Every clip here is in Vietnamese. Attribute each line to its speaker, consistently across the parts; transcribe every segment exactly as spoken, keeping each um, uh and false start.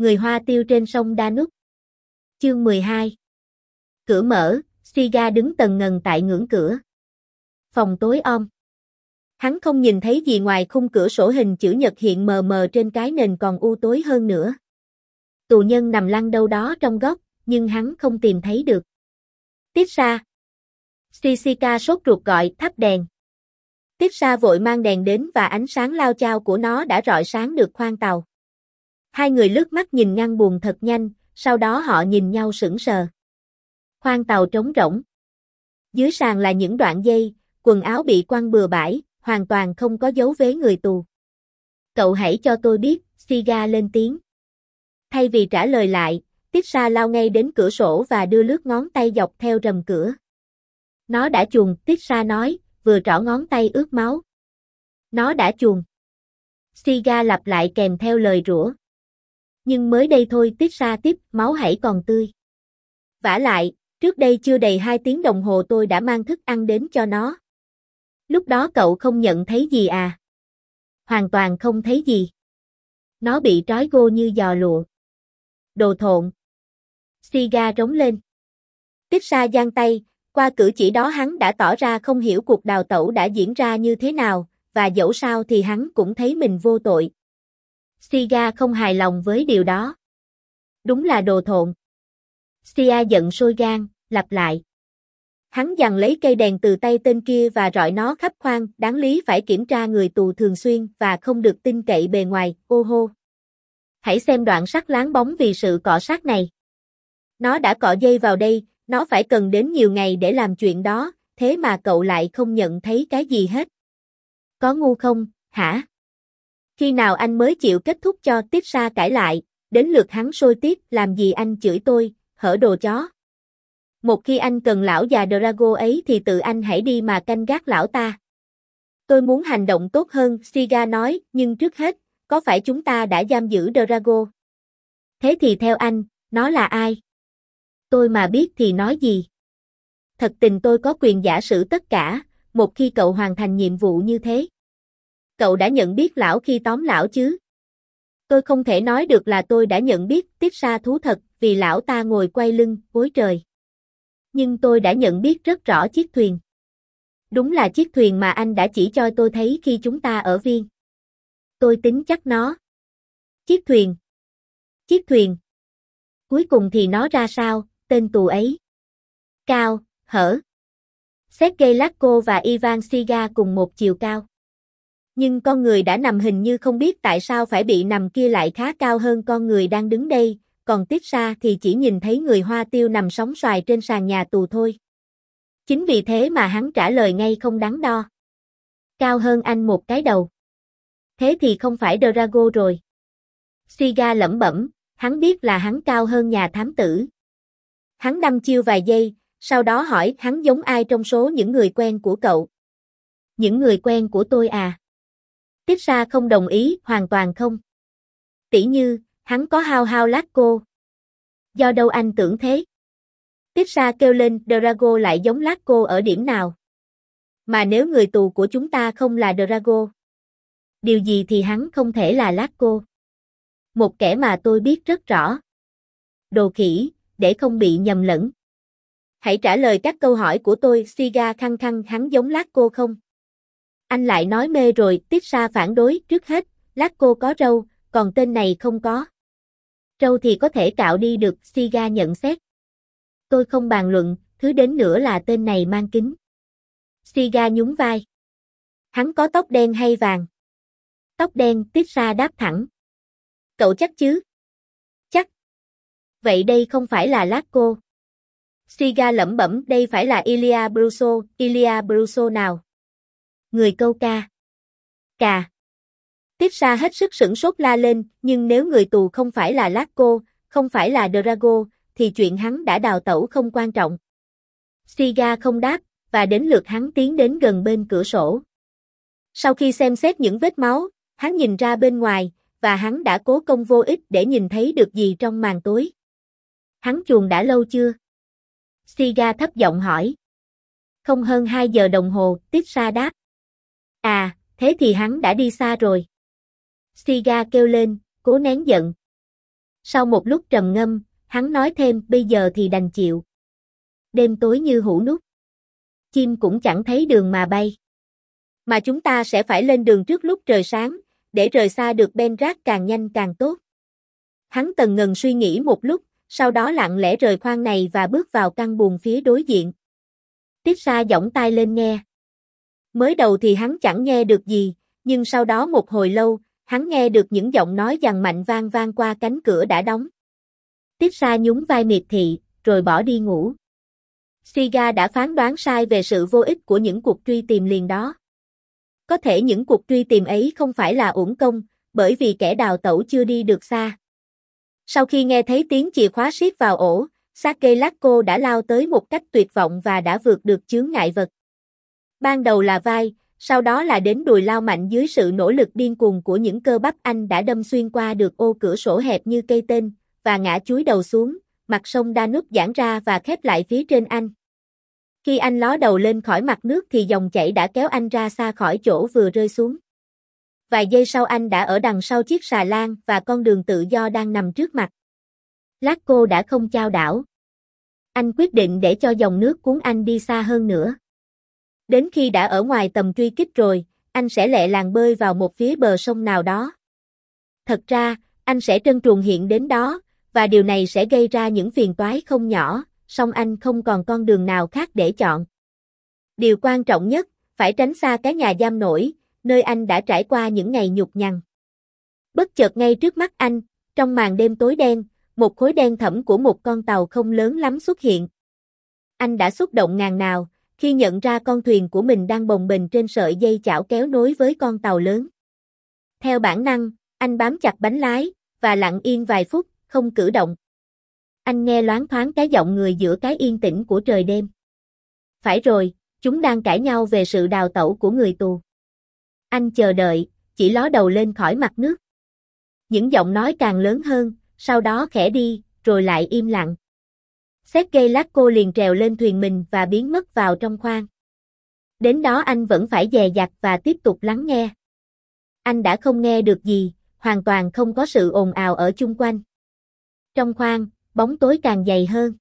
Speaker 1: Người Hoa Tiêu trên sông Danube. Chương mười hai. Cửa mở, Siga đứng tần ngần tại ngưỡng cửa. Phòng tối om. Hắn không nhìn thấy gì ngoài khung cửa sổ hình chữ nhật hiện mờ mờ trên cái nền còn u tối hơn nữa. Tù nhân nằm lăn đâu đó trong góc, nhưng hắn không tìm thấy được. Tisha. Jessica sốt ruột gọi, thắp đèn. Tisha vội mang đèn đến và ánh sáng lao chao của nó đã rọi sáng được khoang tàu. Hai người lướt mắt nhìn ngăn buồm thật nhanh, sau đó họ nhìn nhau sững sờ. Khoang tàu trống rỗng. Dưới sàn là những đoạn dây, quần áo bị quăng bừa bãi, hoàn toàn không có dấu vết người tù. Cậu hãy cho tôi biết, Siga lên tiếng. Thay vì trả lời lại, Tisha lao ngay đến cửa sổ và đưa lướt ngón tay dọc theo rèm cửa. Nó đã chuồn, Tisha nói, vừa trỏ ngón tay ướt máu. Nó đã chuồn. Siga lặp lại kèm theo lời rủa. Nhưng mới đây thôi, Tisha tiếp, máu hãy còn tươi. Vả lại, trước đây chưa đầy hai tiếng đồng hồ tôi đã mang thức ăn đến cho nó. Lúc đó cậu không nhận thấy gì à? Hoàn toàn không thấy gì. Nó bị trói gô như giò lụa. Đồ thộn. Siga rống lên. Tisha giang tay, qua cử chỉ đó hắn đã tỏ ra không hiểu cuộc đào tẩu đã diễn ra như thế nào, và dẫu sao thì hắn cũng thấy mình vô tội. Siga không hài lòng với điều đó. Đúng là đồ thộn. Sia giận sôi gan, lặp lại. Hắn giằng lấy cây đèn từ tay tên kia và rọi nó khắp khoang, đáng lý phải kiểm tra người tù thường xuyên và không được tin cậy bề ngoài, ô hô. Hãy xem đoạn sắt láng bóng vì sự cọ sát này. Nó đã cọ dây vào đây, nó phải cần đến nhiều ngày để làm chuyện đó, thế mà cậu lại không nhận thấy cái gì hết. Có ngu không, hả? Khi nào anh mới chịu kết thúc cho Tisha cãi lại, đến lượt hắn sôi tiếp, làm gì anh chửi tôi, hở đồ chó. Một khi anh cần lão già Drago ấy thì tự anh hãy đi mà canh gác lão ta. Tôi muốn hành động tốt hơn, Siga nói, nhưng trước hết, có phải chúng ta đã giam giữ Drago? Thế thì theo anh, nó là ai? Tôi mà biết thì nói gì? Thật tình tôi có quyền giả sử tất cả, một khi cậu hoàn thành nhiệm vụ như thế. Cậu đã nhận biết lão khi tóm lão chứ? Tôi không thể nói được là tôi đã nhận biết Tisha thú thật, vì lão ta ngồi quay lưng, gối trời. Nhưng tôi đã nhận biết rất rõ chiếc thuyền. Đúng là chiếc thuyền mà anh đã chỉ cho tôi thấy khi chúng ta ở Viên. Tôi tính chắc nó. Chiếc thuyền. Chiếc thuyền. Cuối cùng thì nó ra sao, tên tù ấy? Cao, hở. Sergei Lakko và Ivan Siga cùng một chiều cao. Nhưng con người đã nằm hình như không biết tại sao phải bị nằm kia lại khá cao hơn con người đang đứng đây, còn Tisha thì chỉ nhìn thấy người Hoa Tiêu nằm sóng xoài trên sàn nhà tù thôi. Chính vì thế mà hắn trả lời ngay không đắn đo. Cao hơn anh một cái đầu. Thế thì không phải Drago rồi. Siga lẩm bẩm, hắn biết là hắn cao hơn nhà thám tử. Hắn đăm chiêu vài giây, sau đó hỏi hắn giống ai trong số những người quen của cậu. Những người quen của tôi à? Tisha không đồng ý, hoàn toàn không. Tỉ như, hắn có hao hao Lakko. Do đâu anh tưởng thế? Tisha kêu lên, Drago lại giống Lakko ở điểm nào? Mà nếu người tù của chúng ta không là Drago, điều gì thì hắn không thể là Lakko? Một kẻ mà tôi biết rất rõ. Đồ khỉ, để không bị nhầm lẫn. Hãy trả lời các câu hỏi của tôi, Siga khăng khăng, hắn giống Lakko không? Anh lại nói mê rồi, Tisha phản đối, trước hết, Lakko có râu, còn tên này không có. Râu thì có thể cạo đi được, Siga nhận xét. Tôi không bàn luận, thứ đến nữa là tên này mang kính. Siga nhún vai. Hắn có tóc đen hay vàng? Tóc đen, Tisha đáp thẳng. Cậu chắc chứ? Chắc. Vậy đây không phải là Lakko. Siga lẩm bẩm, đây phải là Ilya Bruso, Ilya Bruso nào? Người câu ca. Cà. Tisha hết sức sửng sốt la lên, nhưng nếu người tù không phải là Lakko, không phải là Drago, thì chuyện hắn đã đào tẩu không quan trọng. Siga không đáp, và đến lượt hắn tiến đến gần bên cửa sổ. Sau khi xem xét những vết máu, hắn nhìn ra bên ngoài, và hắn đã cố công vô ích để nhìn thấy được gì trong màn tối. Hắn chuồn đã lâu chưa? Siga thấp giọng hỏi. Không hơn hai giờ đồng hồ, Tisha đáp. À, thế thì hắn đã đi xa rồi. Siga kêu lên, cố nén giận. Sau một lúc trầm ngâm, hắn nói thêm, bây giờ thì đành chịu. Đêm tối như hũ nút. Chim cũng chẳng thấy đường mà bay. Mà chúng ta sẽ phải lên đường trước lúc trời sáng, để rời xa được Ben-Rác càng nhanh càng tốt. Hắn tần ngần suy nghĩ một lúc, sau đó lặng lẽ rời khoang này và bước vào căn buồng phía đối diện. Tiết Sa giỏng tai lên nghe. Mới đầu thì hắn chẳng nghe được gì, nhưng sau đó một hồi lâu, hắn nghe được những giọng nói dằn mạnh vang vang qua cánh cửa đã đóng. Tiết Sa nhún vai miệt thị, rồi bỏ đi ngủ. Siga đã phán đoán sai về sự vô ích của những cuộc truy tìm liền đó. Có thể những cuộc truy tìm ấy không phải là uổng công, bởi vì kẻ đào tẩu chưa đi được xa. Sau khi nghe thấy tiếng chìa khóa siết vào ổ, Sergei Lakko đã lao tới một cách tuyệt vọng và đã vượt được chướng ngại vật. Ban đầu là vai, sau đó là đến đùi lao mạnh dưới sự nỗ lực điên cuồng của những cơ bắp anh đã đâm xuyên qua được ô cửa sổ hẹp như cây tên, và ngã chúi đầu xuống, mặt sông Danube giãn ra và khép lại phía trên anh. Khi anh ló đầu lên khỏi mặt nước thì dòng chảy đã kéo anh ra xa khỏi chỗ vừa rơi xuống. Vài giây sau anh đã ở đằng sau chiếc xà lan và con đường tự do đang nằm trước mặt. Lakko đã không chao đảo. Anh quyết định để cho dòng nước cuốn anh đi xa hơn nữa. Đến khi đã ở ngoài tầm truy kích rồi, anh sẽ lẹ làng bơi vào một phía bờ sông nào đó. Thật ra, anh sẽ trơn truồng hiện đến đó, và điều này sẽ gây ra những phiền toái không nhỏ, song anh không còn con đường nào khác để chọn. Điều quan trọng nhất, phải tránh xa cái nhà giam nổi, nơi anh đã trải qua những ngày nhục nhằn. Bất chợt ngay trước mắt anh, trong màn đêm tối đen, một khối đen thẫm của một con tàu không lớn lắm xuất hiện. Anh đã xúc động ngàn nào, khi nhận ra con thuyền của mình đang bồng bềnh trên sợi dây chảo kéo nối với con tàu lớn. Theo bản năng, anh bám chặt bánh lái, và lặng yên vài phút, không cử động. Anh nghe loáng thoáng cái giọng người giữa cái yên tĩnh của trời đêm. Phải rồi, chúng đang cãi nhau về sự đào tẩu của người tù. Anh chờ đợi, chỉ ló đầu lên khỏi mặt nước. Những giọng nói càng lớn hơn, sau đó khẽ đi, rồi lại im lặng. Sergei Lakko liền trèo lên thuyền mình và biến mất vào trong khoang. Đến đó anh vẫn phải dè dặt và tiếp tục lắng nghe. Anh đã không nghe được gì, hoàn toàn không có sự ồn ào ở chung quanh. Trong khoang, bóng tối càng dày hơn.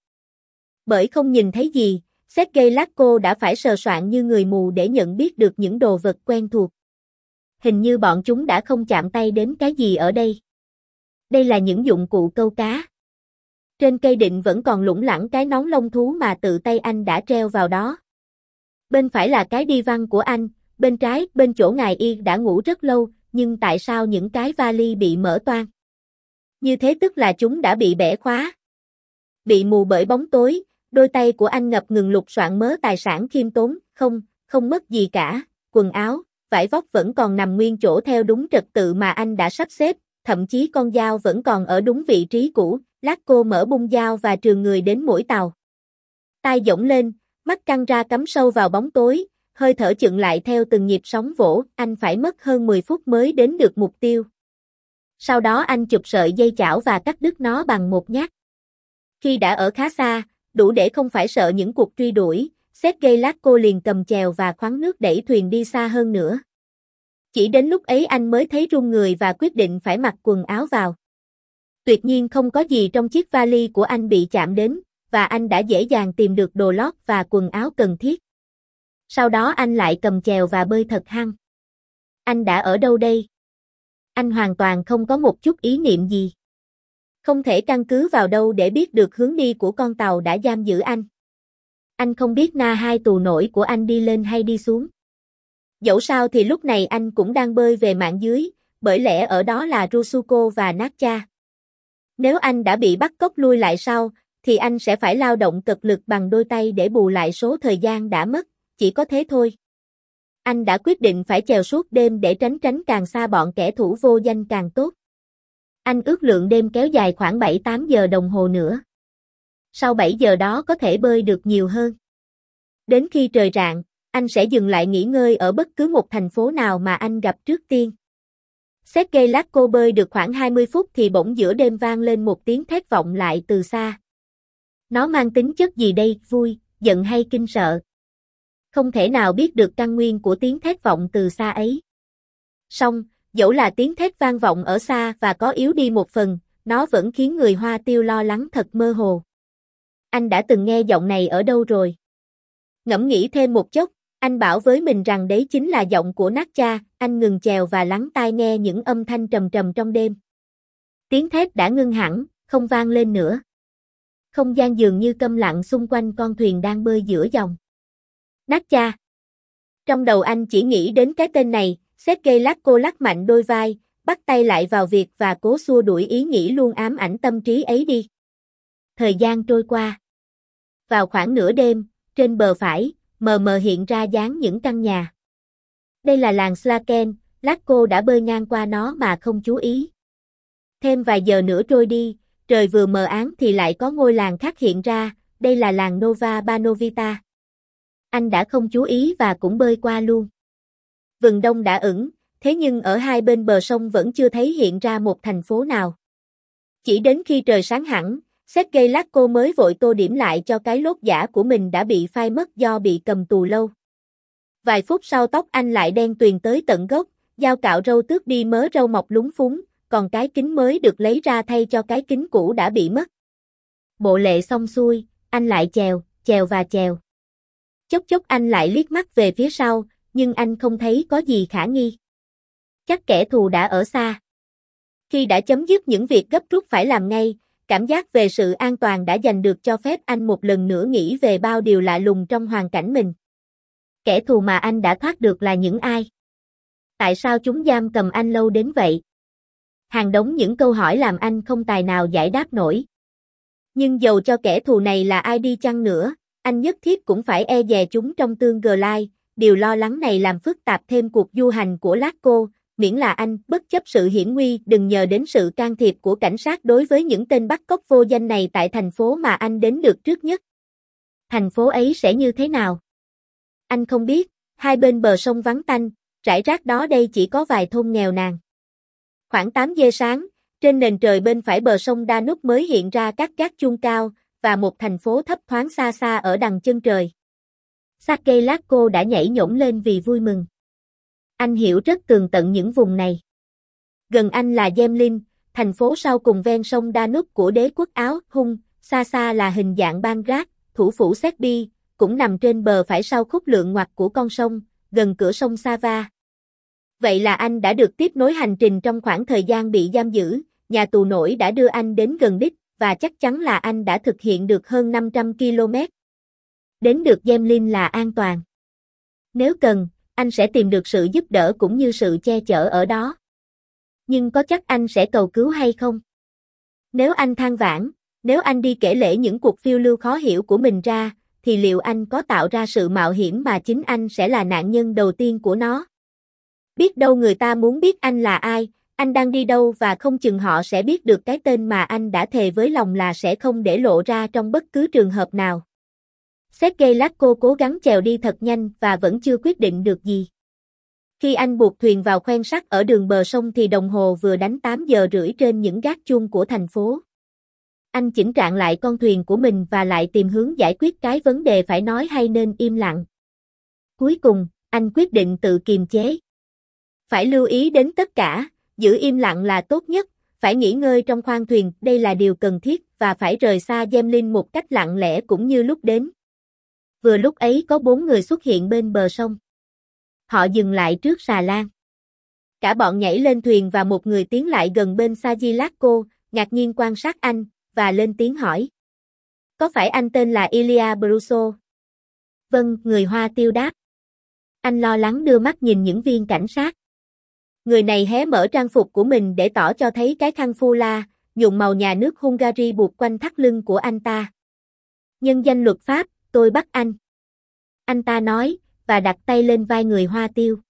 Speaker 1: Bởi không nhìn thấy gì, Sergei Lakko đã phải sờ soạn như người mù để nhận biết được những đồ vật quen thuộc. Hình như bọn chúng đã không chạm tay đến cái gì ở đây. Đây là những dụng cụ câu cá. Trên cây định vẫn còn lủng lẳng cái nón lông thú mà tự tay anh đã treo vào đó. Bên phải là cái đi văn của anh, bên trái, bên chỗ ngài y đã ngủ rất lâu, nhưng tại sao những cái vali bị mở toang? Như thế tức là chúng đã bị bẻ khóa. Bị mù bởi bóng tối, đôi tay của anh ngập ngừng lục soạn mớ tài sản khiêm tốn, không, không mất gì cả, quần áo, vải vóc vẫn còn nằm nguyên chỗ theo đúng trật tự mà anh đã sắp xếp, thậm chí con dao vẫn còn ở đúng vị trí cũ. Lakko mở bung dao và trườn người đến mũi tàu. Tai giỗng lên, mắt căng ra cắm sâu vào bóng tối, hơi thở chững lại theo từng nhịp sóng vỗ, anh phải mất hơn mười phút mới đến được mục tiêu. Sau đó anh chụp sợi dây chảo và cắt đứt nó bằng một nhát. Khi đã ở khá xa, đủ để không phải sợ những cuộc truy đuổi, Sergei Lakko liền cầm chèo và khoắn nước đẩy thuyền đi xa hơn nữa. Chỉ đến lúc ấy anh mới thấy run người và quyết định phải mặc quần áo vào. Tuyệt nhiên không có gì trong chiếc vali của anh bị chạm đến, và anh đã dễ dàng tìm được đồ lót và quần áo cần thiết. Sau đó anh lại cầm chèo và bơi thật hăng. Anh đã ở đâu đây? Anh hoàn toàn không có một chút ý niệm gì. Không thể căn cứ vào đâu để biết được hướng đi của con tàu đã giam giữ anh. Anh không biết na hai tù nổi của anh đi lên hay đi xuống. Dẫu sao thì lúc này anh cũng đang bơi về mạn dưới, bởi lẽ ở đó là Rusuko và Natcha. Nếu anh đã bị bắt cóc lui lại sau, thì anh sẽ phải lao động cực lực bằng đôi tay để bù lại số thời gian đã mất, chỉ có thế thôi. Anh đã quyết định phải chèo suốt đêm để tránh tránh càng xa bọn kẻ thủ vô danh càng tốt. Anh ước lượng đêm kéo dài khoảng bảy tám giờ đồng hồ nữa. Sau bảy giờ đó có thể bơi được nhiều hơn. Đến khi trời rạng, anh sẽ dừng lại nghỉ ngơi ở bất cứ một thành phố nào mà anh gặp trước tiên. Sergei Lakko bơi được khoảng hai mươi phút thì bỗng giữa đêm vang lên một tiếng thét vọng lại từ xa. Nó mang tính chất gì đây, vui, giận hay kinh sợ? Không thể nào biết được căn nguyên của tiếng thét vọng từ xa ấy. Song, dẫu là tiếng thét vang vọng ở xa và có yếu đi một phần, nó vẫn khiến người Hoa Tiêu lo lắng thật mơ hồ. Anh đã từng nghe giọng này ở đâu rồi? Ngẫm nghĩ thêm một chốc, anh bảo với mình rằng đấy chính là giọng của Natcha. Anh ngừng chèo và lắng tai nghe những âm thanh trầm trầm trong đêm. Tiếng thét đã ngưng hẳn, không vang lên nữa. Không gian dường như câm lặng xung quanh con thuyền đang bơi giữa dòng. Natcha. Trong đầu anh chỉ nghĩ đến cái tên này, Sergei Lakko lắc mạnh đôi vai, bắt tay lại vào việc và cố xua đuổi ý nghĩ luôn ám ảnh tâm trí ấy đi. Thời gian trôi qua. Vào khoảng nửa đêm, trên bờ phải, mờ mờ hiện ra dáng những căn nhà. Đây là làng Slaken, Lakko đã bơi ngang qua nó mà không chú ý. Thêm vài giờ nữa trôi đi, trời vừa mờ áng thì lại có ngôi làng khác hiện ra, đây là làng Nova Banovita. Anh đã không chú ý và cũng bơi qua luôn. Vừng đông đã ửng, thế nhưng ở hai bên bờ sông vẫn chưa thấy hiện ra một thành phố nào. Chỉ đến khi trời sáng hẳn, Sergei Lakko mới vội tô điểm lại cho cái lốt giả của mình đã bị phai mất do bị cầm tù lâu. Vài phút sau tóc anh lại đen tuyền tới tận gốc, dao cạo râu tước đi mớ râu mọc lúng phúng, còn cái kính mới được lấy ra thay cho cái kính cũ đã bị mất. Bộ lệ xong xuôi, anh lại chèo, chèo và chèo. Chốc chốc anh lại liếc mắt về phía sau, nhưng anh không thấy có gì khả nghi. Chắc kẻ thù đã ở xa. Khi đã chấm dứt những việc gấp rút phải làm ngay, cảm giác về sự an toàn đã giành được cho phép anh một lần nữa nghĩ về bao điều lạ lùng trong hoàn cảnh mình. Kẻ thù mà anh đã thoát được là những ai? Tại sao chúng giam cầm anh lâu đến vậy? Hàng đống những câu hỏi làm anh không tài nào giải đáp nổi. Nhưng dầu cho kẻ thù này là ai đi chăng nữa, anh nhất thiết cũng phải e dè chúng trong tương lai. Điều lo lắng này làm phức tạp thêm cuộc du hành của Lakko, miễn là anh, bất chấp sự hiểm nguy, đừng nhờ đến sự can thiệp của cảnh sát đối với những tên bắt cóc vô danh này tại thành phố mà anh đến được trước nhất. Thành phố ấy sẽ như thế nào? Anh không biết, hai bên bờ sông vắng tanh, rải rác đó đây chỉ có vài thôn nghèo nàn. Khoảng tám giờ sáng, trên nền trời bên phải bờ sông Danube mới hiện ra các gác chuông cao, và một thành phố thấp thoáng xa xa ở đằng chân trời. Sergei Lakko đã nhảy nhổm lên vì vui mừng. Anh hiểu rất tường tận những vùng này. Gần anh là Zemlin, thành phố sau cùng ven sông Danube của đế quốc Áo Hung, xa xa là hình dạng Belgrade, thủ phủ Serbia, cũng nằm trên bờ phải sau khúc lượng ngoặt của con sông, gần cửa sông Sava. Vậy là anh đã được tiếp nối hành trình trong khoảng thời gian bị giam giữ, nhà tù nổi đã đưa anh đến gần đích, và chắc chắn là anh đã thực hiện được hơn năm trăm ki lô mét. Đến được Zemlin là an toàn. Nếu cần, anh sẽ tìm được sự giúp đỡ cũng như sự che chở ở đó. Nhưng có chắc anh sẽ cầu cứu hay không? Nếu anh than vãn, nếu anh đi kể lể những cuộc phiêu lưu khó hiểu của mình ra, thì liệu anh có tạo ra sự mạo hiểm mà chính anh sẽ là nạn nhân đầu tiên của nó? Biết đâu người ta muốn biết anh là ai, anh đang đi đâu và không chừng họ sẽ biết được cái tên mà anh đã thề với lòng là sẽ không để lộ ra trong bất cứ trường hợp nào. Sergei Lakko cố gắng chèo đi thật nhanh và vẫn chưa quyết định được gì. Khi anh buộc thuyền vào khoen sắt ở đường bờ sông thì đồng hồ vừa đánh tám giờ rưỡi trên những gác chuông của thành phố. Anh chỉnh trạng lại con thuyền của mình và lại tìm hướng giải quyết cái vấn đề phải nói hay nên im lặng. Cuối cùng, anh quyết định tự kiềm chế. Phải lưu ý đến tất cả, giữ im lặng là tốt nhất, phải nghỉ ngơi trong khoang thuyền, đây là điều cần thiết, và phải rời xa Zemlin một cách lặng lẽ cũng như lúc đến. Vừa lúc ấy có bốn người xuất hiện bên bờ sông. Họ dừng lại trước xà lan. Cả bọn nhảy lên thuyền và một người tiến lại gần bên Sergei Lakko, ngạc nhiên quan sát anh, và lên tiếng hỏi. Có phải anh tên là Ilya Bruso? Vâng, người Hoa Tiêu đáp. Anh lo lắng đưa mắt nhìn những viên cảnh sát. Người này hé mở trang phục của mình để tỏ cho thấy cái khăn phu la, nhuộm màu nhà nước Hungary buộc quanh thắt lưng của anh ta. Nhân danh luật pháp, tôi bắt anh. Anh ta nói, và đặt tay lên vai người Hoa Tiêu.